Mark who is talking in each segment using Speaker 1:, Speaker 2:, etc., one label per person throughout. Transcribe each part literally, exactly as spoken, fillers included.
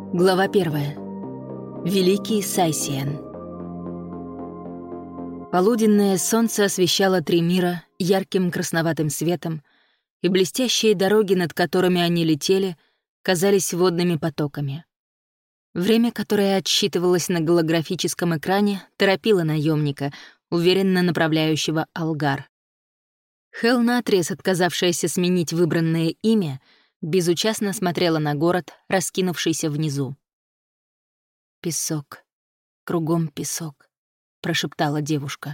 Speaker 1: Глава первая. Великий Сайсиен. Полуденное солнце освещало три мира ярким красноватым светом, и блестящие дороги, над которыми они летели, казались водными потоками. Время, которое отсчитывалось на голографическом экране, торопило наемника, уверенно направляющего Алгар. Хел, наотрез отказавшаяся сменить выбранное имя, безучастно смотрела на город, раскинувшийся внизу. «Песок. Кругом песок», — прошептала девушка.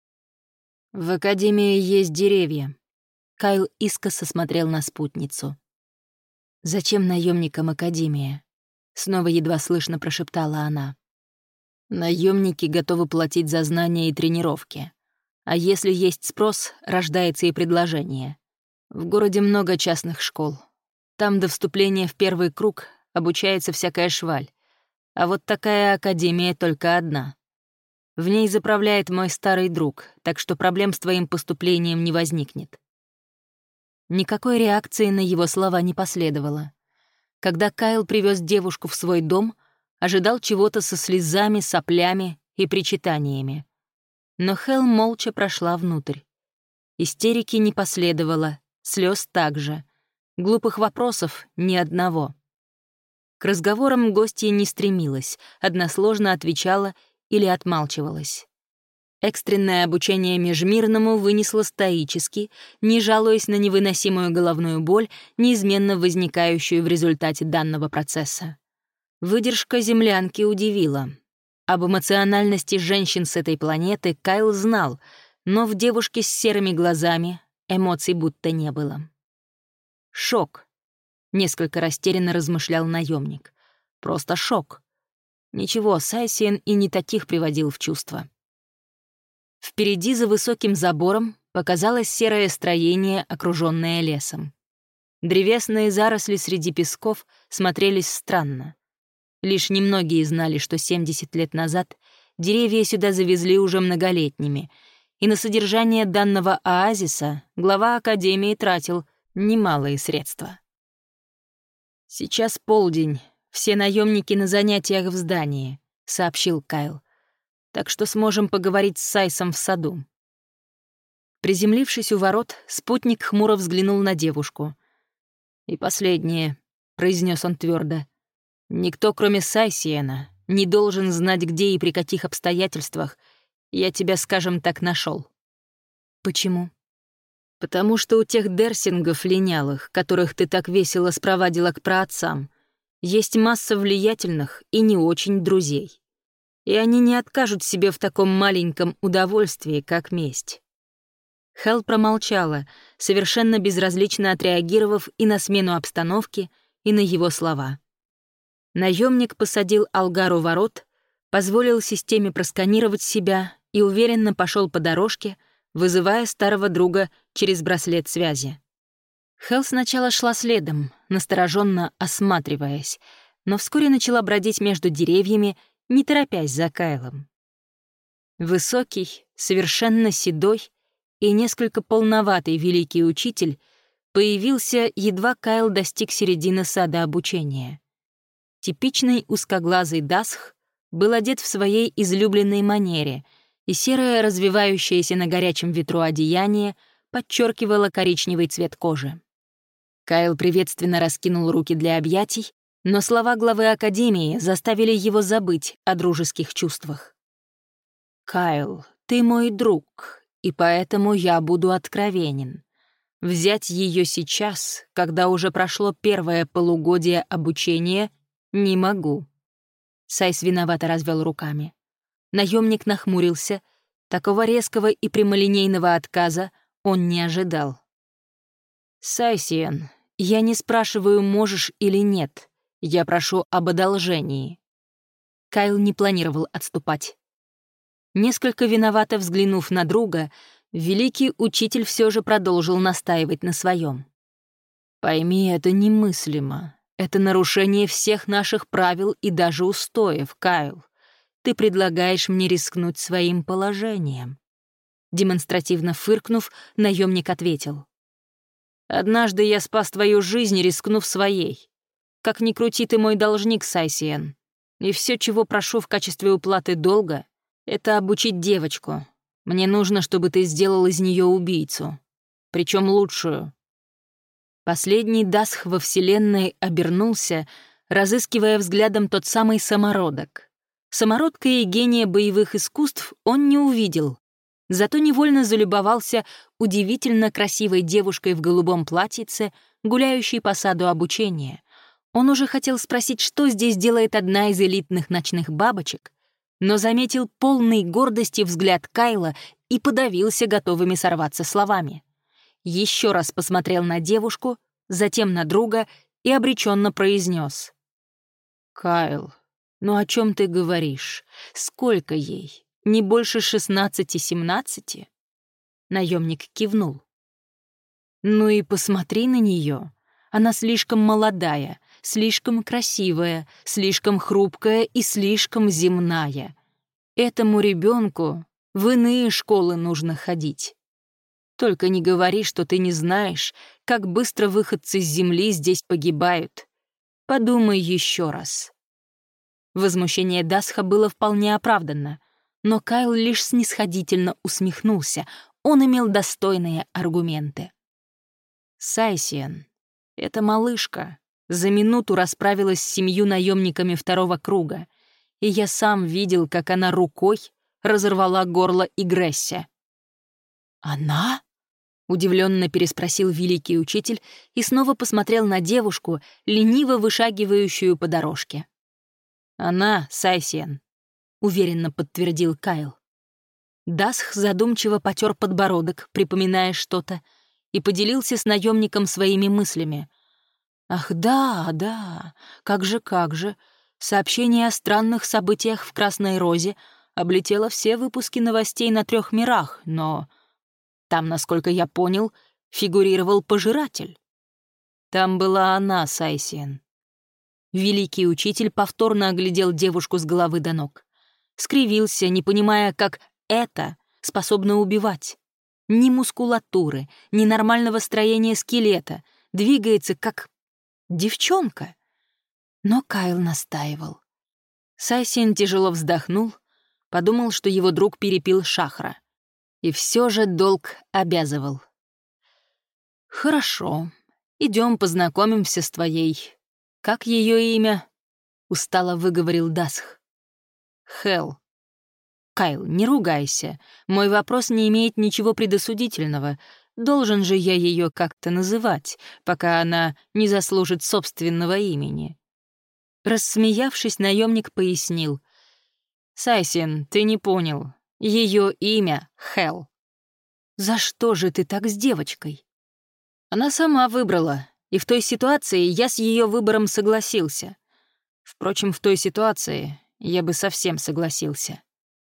Speaker 1: «В Академии есть деревья». Кайл искоса смотрел на спутницу. «Зачем наемникам Академия?» — снова едва слышно прошептала она. «Наемники готовы платить за знания и тренировки. А если есть спрос, рождается и предложение. В городе много частных школ. Там до вступления в первый круг обучается всякая шваль. А вот такая академия только одна. В ней заправляет мой старый друг, так что проблем с твоим поступлением не возникнет». Никакой реакции на его слова не последовало. Когда Кайл привез девушку в свой дом, ожидал чего-то со слезами, соплями и причитаниями. Но Хел молча прошла внутрь. Истерики не последовало, слез также. Глупых вопросов — ни одного. К разговорам гостья не стремилась, односложно отвечала или отмалчивалась. Экстренное обучение межмирному вынесло стоически, не жалуясь на невыносимую головную боль, неизменно возникающую в результате данного процесса. Выдержка землянки удивила. Об эмоциональности женщин с этой планеты Кайл знал, но в девушке с серыми глазами эмоций будто не было. «Шок», — несколько растерянно размышлял наемник. «Просто шок. Ничего, Сайсиен и не таких приводил в чувство». Впереди, за высоким забором, показалось серое строение, окружённое лесом. Древесные заросли среди песков смотрелись странно. Лишь немногие знали, что семьдесят лет назад деревья сюда завезли уже многолетними, и на содержание данного оазиса глава Академии тратил немалые средства. «Сейчас полдень, все наемники на занятиях в здании», — сообщил Кайл. «Так что сможем поговорить с Сайсом в саду». Приземлившись у ворот, спутник хмуро взглянул на девушку. «И последнее», — произнес он твердо. «Никто, кроме Сайсиена, не должен знать, где и при каких обстоятельствах я тебя, скажем так, нашел. «Почему?» «Потому что у тех дерсингов линялых, которых ты так весело спровадила к праотцам, есть масса влиятельных и не очень друзей. И они не откажут себе в таком маленьком удовольствии, как месть». Хел промолчала, совершенно безразлично отреагировав и на смену обстановки, и на его слова. Наемник посадил Алгар у ворот, позволил системе просканировать себя и уверенно пошел по дорожке, вызывая старого друга через браслет связи. Хел сначала шла следом, настороженно осматриваясь, но вскоре начала бродить между деревьями, не торопясь за Кайлом. Высокий, совершенно седой и несколько полноватый великий учитель появился, едва Кайл достиг середины сада обучения. Типичный узкоглазый дасх был одет в своей излюбленной манере, и серое, развивающееся на горячем ветру одеяние подчеркивало коричневый цвет кожи. Кайл приветственно раскинул руки для объятий, но слова главы Академии заставили его забыть о дружеских чувствах. «Кайл, ты мой друг, и поэтому я буду откровенен. Взять ее сейчас, когда уже прошло первое полугодие обучения, не могу». Сайс виновато развел руками. Наемник нахмурился. Такого резкого и прямолинейного отказа он не ожидал. «Сайсиен, я не спрашиваю, можешь или нет. Я прошу об одолжении». Кайл не планировал отступать. Несколько виновато взглянув на друга, великий учитель все же продолжил настаивать на своем. «Пойми, это немыслимо. Это нарушение всех наших правил и даже устоев, Кайл. Ты предлагаешь мне рискнуть своим положением». Демонстративно фыркнув, наемник ответил. «Однажды я спас твою жизнь, рискнув своей. Как ни крути, ты мой должник, Сайсиен. И все, чего прошу в качестве уплаты долга, это обучить девочку. Мне нужно, чтобы ты сделал из нее убийцу. Причем лучшую». Последний Дасх во Вселенной обернулся, разыскивая взглядом тот самый самородок. Самородка и гения боевых искусств он не увидел, зато невольно залюбовался удивительно красивой девушкой в голубом платьице, гуляющей по саду обучения. Он уже хотел спросить, что здесь делает одна из элитных ночных бабочек, но заметил полный гордости взгляд Кайла и подавился готовыми сорваться словами. Еще раз посмотрел на девушку, затем на друга и обреченно произнес: «Кайл, ну о чем ты говоришь? Сколько ей? Не больше шестнадцати-семнадцати?» Наемник кивнул. «Ну и посмотри на нее. Она слишком молодая, слишком красивая, слишком хрупкая и слишком земная. Этому ребенку в иные школы нужно ходить. Только не говори, что ты не знаешь, как быстро выходцы с земли здесь погибают. Подумай еще раз». Возмущение Дасха было вполне оправданно, но Кайл лишь снисходительно усмехнулся. Он имел достойные аргументы. «Сайсиен, эта малышка за минуту расправилась с семью наемниками второго круга, и я сам видел, как она рукой разорвала горло Игрессе». «Она?» — удивленно переспросил великий учитель и снова посмотрел на девушку, лениво вышагивающую по дорожке. «Она, Сайсиен», — уверенно подтвердил Кайл. Дасх задумчиво потер подбородок, припоминая что-то, и поделился с наемником своими мыслями. «Ах, да, да, как же, как же. Сообщение о странных событиях в Красной Розе облетело все выпуски новостей на трех мирах, но там, насколько я понял, фигурировал пожиратель. Там была она, Сайсиен». Великий учитель повторно оглядел девушку с головы до ног. Скривился, не понимая, как это способно убивать. Ни мускулатуры, ни нормального строения скелета, двигается как девчонка. Но Кайл настаивал. Сайсиен тяжело вздохнул, подумал, что его друг перепил шахра. И все же долг обязывал. «Хорошо, идем познакомимся с твоей... Как ее имя?» — устало выговорил Дасх. «Хелл». «Кайл, не ругайся. Мой вопрос не имеет ничего предосудительного. Должен же я ее как-то называть, пока она не заслужит собственного имени». Рассмеявшись, наемник пояснил. «Сайсиен, ты не понял. Ее имя — Хелл». «За что же ты так с девочкой?» «Она сама выбрала, и в той ситуации я с ее выбором согласился. Впрочем, в той ситуации я бы совсем согласился».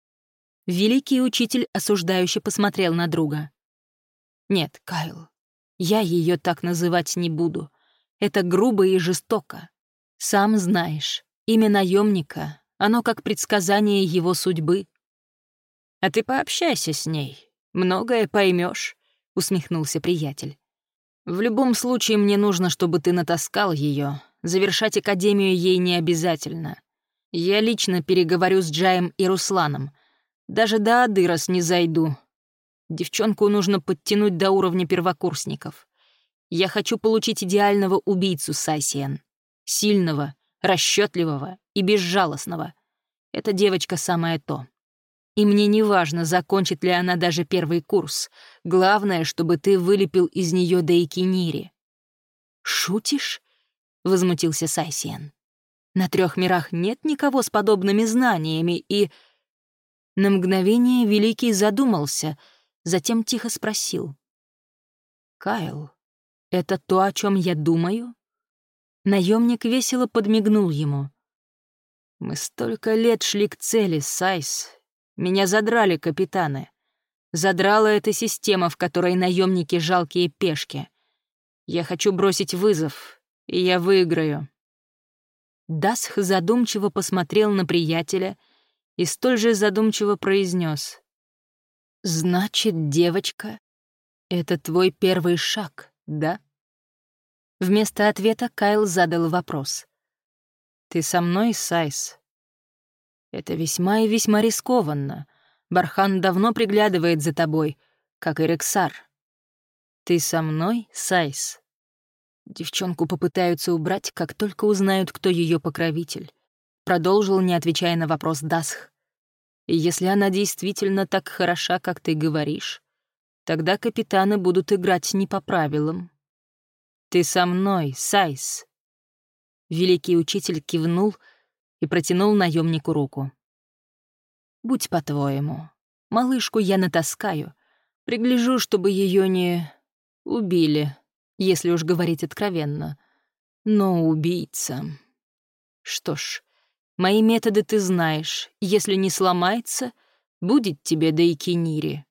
Speaker 1: Великий учитель осуждающе посмотрел на друга. «Нет, Кайл, я ее так называть не буду. Это грубо и жестоко. Сам знаешь, имя наемника, оно как предсказание его судьбы». «А ты пообщайся с ней, многое поймешь», — усмехнулся приятель. «В любом случае мне нужно, чтобы ты натаскал ее. Завершать академию ей не обязательно. Я лично переговорю с Джаем и Русланом. Даже до Адырос не зайду. Девчонку нужно подтянуть до уровня первокурсников. Я хочу получить идеального убийцу, Сайсиен. Сильного, расчетливого и безжалостного. Эта девочка самое то. И мне не важно, закончит ли она даже первый курс. Главное, чтобы ты вылепил из нее Дейкинири». «Шутишь?» — возмутился Сайсиен. «На трех мирах нет никого с подобными знаниями, и...» На мгновение Великий задумался, затем тихо спросил. «Кайл, это то, о чем я думаю?» Наемник весело подмигнул ему. «Мы столько лет шли к цели, Сайс. Меня задрали капитаны. Задрала эта система, в которой наемники жалкие пешки. Я хочу бросить вызов, и я выиграю». Дасх задумчиво посмотрел на приятеля и столь же задумчиво произнес: «Значит, девочка, это твой первый шаг, да?» Вместо ответа Кайл задал вопрос. «Ты со мной, Сайс?» «Это весьма и весьма рискованно. Бархан давно приглядывает за тобой, как и Рексар». «Ты со мной, Сайс?» Девчонку попытаются убрать, как только узнают, кто ее покровитель. Продолжил, не отвечая на вопрос, Дасх. «И если она действительно так хороша, как ты говоришь, тогда капитаны будут играть не по правилам». «Ты со мной, Сайс?» Великий учитель кивнул и протянул наемнику руку. «Будь по-твоему. Малышку я натаскаю. Пригляжу, чтобы ее не убили, если уж говорить откровенно. Но убийца... Что ж, мои методы ты знаешь. Если не сломается, будет тебе до Икенири».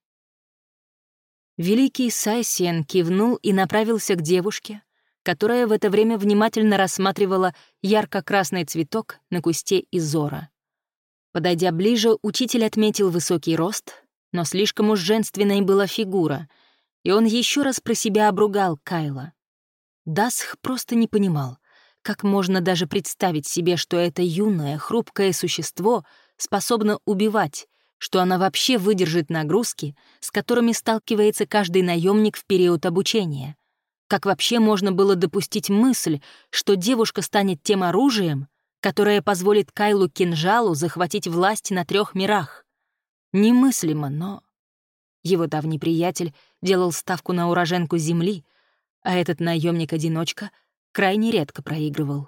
Speaker 1: Великий Сайсиен кивнул и направился к девушке, которая в это время внимательно рассматривала ярко-красный цветок на кусте изора. Подойдя ближе, учитель отметил высокий рост, но слишком уж женственной была фигура, и он еще раз про себя обругал Кайла. Дасх просто не понимал, как можно даже представить себе, что это юное, хрупкое существо способно убивать, что она вообще выдержит нагрузки, с которыми сталкивается каждый наемник в период обучения. Как вообще можно было допустить мысль, что девушка станет тем оружием, которое позволит Кайлу Кинжалу захватить власть на трех мирах? Немыслимо, но... Его давний приятель делал ставку на уроженку Земли, а этот наемник-одиночка крайне редко проигрывал.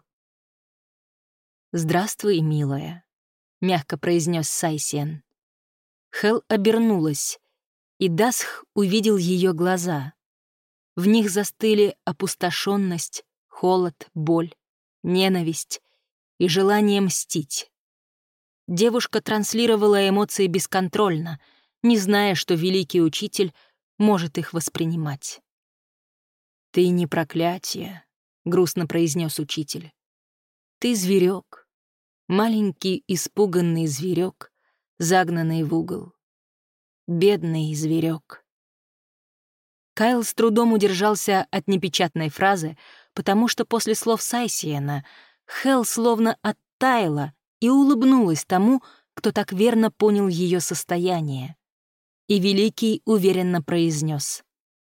Speaker 1: «Здравствуй, милая», — мягко произнес Сайсиен. Хел обернулась, и Дасх увидел ее глаза. В них застыли опустошенность, холод, боль, ненависть и желание мстить. Девушка транслировала эмоции бесконтрольно, не зная, что великий учитель может их воспринимать. «Ты не проклятие», — грустно произнес учитель. «Ты зверек, маленький испуганный зверек, загнанный в угол. Бедный зверек». Кайл с трудом удержался от непечатной фразы, потому что после слов Сайсиена Хел словно оттаяла и улыбнулась тому, кто так верно понял ее состояние. И Великий уверенно произнес: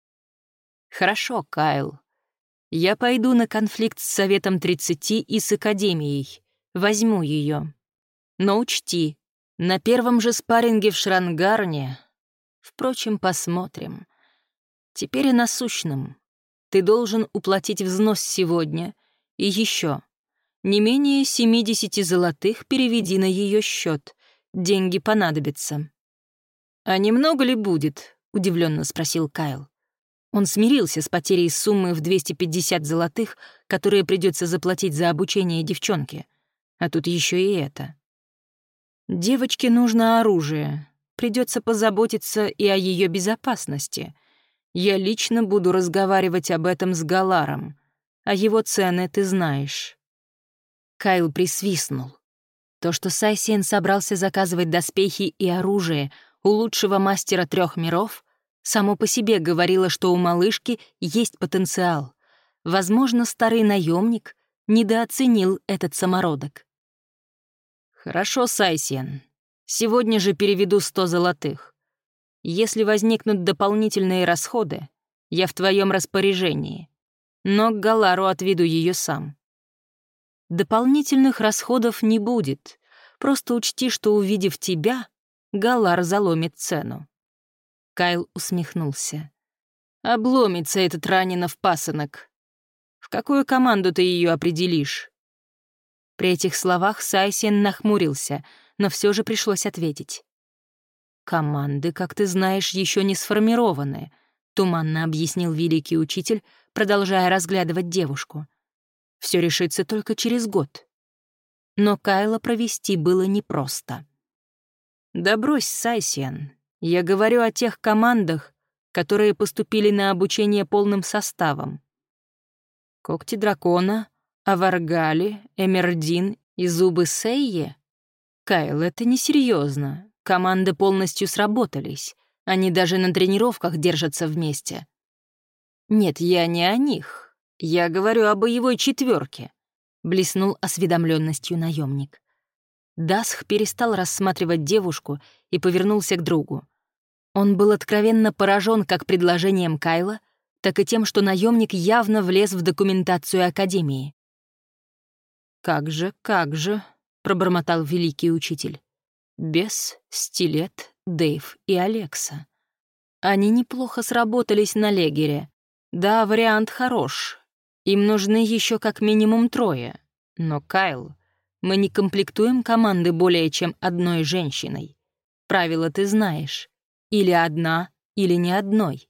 Speaker 1: «Хорошо, Кайл. Я пойду на конфликт с Советом тридцати и с Академией. Возьму ее. Но учти, на первом же спарринге в Шрангарне... Впрочем, посмотрим. Теперь о насущном. Ты должен уплатить взнос сегодня. И еще. Не менее семидесяти золотых переведи на ее счет. Деньги понадобятся». «А немного ли будет?» — удивленно спросил Кайл. Он смирился с потерей суммы в двести пятьдесят золотых, которые придется заплатить за обучение девчонки. А тут еще и это. «Девочке нужно оружие. Придется позаботиться и о ее безопасности. Я лично буду разговаривать об этом с Галаром. А его цены ты знаешь». Кайл присвистнул. То, что Сайсиен собрался заказывать доспехи и оружие у лучшего мастера трех миров, само по себе говорило, что у малышки есть потенциал. Возможно, старый наемник недооценил этот самородок. «Хорошо, Сайсиен. Сегодня же переведу сто золотых. Если возникнут дополнительные расходы, я в твоем распоряжении. Но к Галару отведу ее сам». «Дополнительных расходов не будет. Просто учти, что, увидев тебя, Галар заломит цену». Кайл усмехнулся. «Обломится этот Ранинов пасынок. В какую команду ты ее определишь?» При этих словах Сайсиен нахмурился, но все же пришлось ответить. «Команды, как ты знаешь, еще не сформированы», — туманно объяснил великий учитель, продолжая разглядывать девушку. «Все решится только через год». Но Кайла провести было непросто. «Да брось, Сайсиен. Я говорю о тех командах, которые поступили на обучение полным составом. Когти дракона, Аваргали, Эмердин и зубы Сейе? Кайл, это несерьезно. Команды полностью сработались. Они даже на тренировках держатся вместе. Нет, я не о них. Я говорю о боевой четверке, блеснул осведомленностью наемник. Дасх перестал рассматривать девушку и повернулся к другу. Он был откровенно поражен как предложением Кайла, так и тем, что наемник явно влез в документацию Академии. «Как же, как же», — пробормотал великий учитель. «Бес, Стилет, Дэйв и Алекса. Они неплохо сработались на Легере. Да, вариант хорош. Им нужны еще как минимум трое. Но, Кайл, мы не комплектуем команды более чем одной женщиной. Правила ты знаешь. Или одна, или ни одной».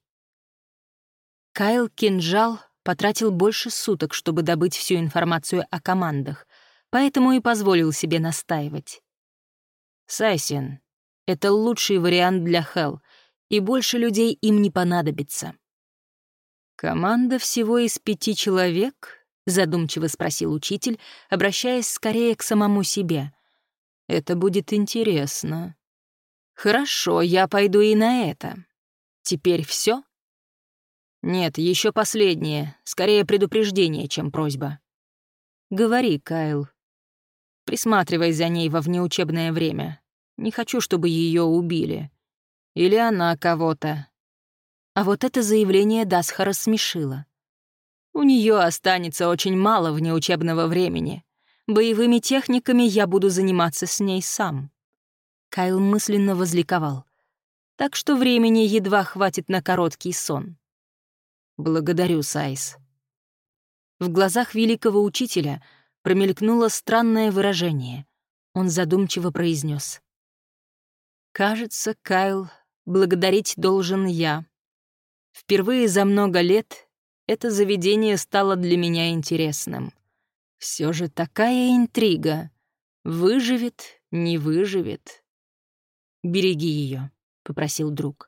Speaker 1: Кайл Кинжал потратил больше суток, чтобы добыть всю информацию о командах, поэтому и позволил себе настаивать. «Сайсин, это лучший вариант для Хелл, и больше людей им не понадобится». «Команда всего из пяти человек?» — задумчиво спросил учитель, обращаясь скорее к самому себе. «Это будет интересно». «Хорошо, я пойду и на это. Теперь все? «Нет, еще последнее, скорее предупреждение, чем просьба». «Говори, Кайл. Присматривай за ней во внеучебное время. Не хочу, чтобы ее убили. Или она кого-то». А вот это заявление Дасха рассмешило. «У нее останется очень мало внеучебного времени. Боевыми техниками я буду заниматься с ней сам». Кайл мысленно возликовал. «Так что времени едва хватит на короткий сон». «Благодарю, Сайс». В глазах великого учителя промелькнуло странное выражение. Он задумчиво произнес: «Кажется, Кайл, благодарить должен я. Впервые за много лет это заведение стало для меня интересным. Все же такая интрига. Выживет, не выживет». «Береги ее», — попросил друг.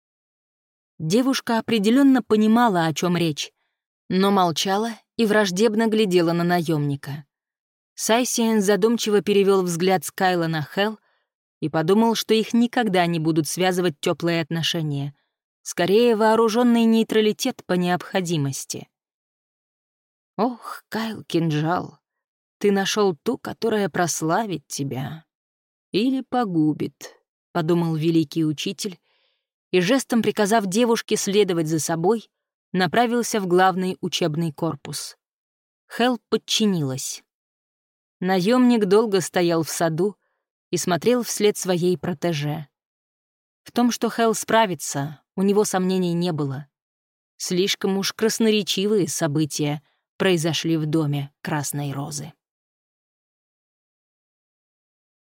Speaker 1: Девушка определенно понимала, о чем речь, но молчала и враждебно глядела на наемника. Сайсиен задумчиво перевел взгляд с Кайла на Хелл и подумал, что их никогда не будут связывать теплые отношения, скорее вооруженный нейтралитет по необходимости. «Ох, Кайл Кинжал, ты нашел ту, которая прославит тебя. Или погубит», — подумал великий учитель, и жестом приказав девушке следовать за собой, направился в главный учебный корпус. Хелл подчинилась. Наемник долго стоял в саду и смотрел вслед своей протеже. В том, что Хелл справится, у него сомнений не было. Слишком уж красноречивые события произошли в доме Красной Розы.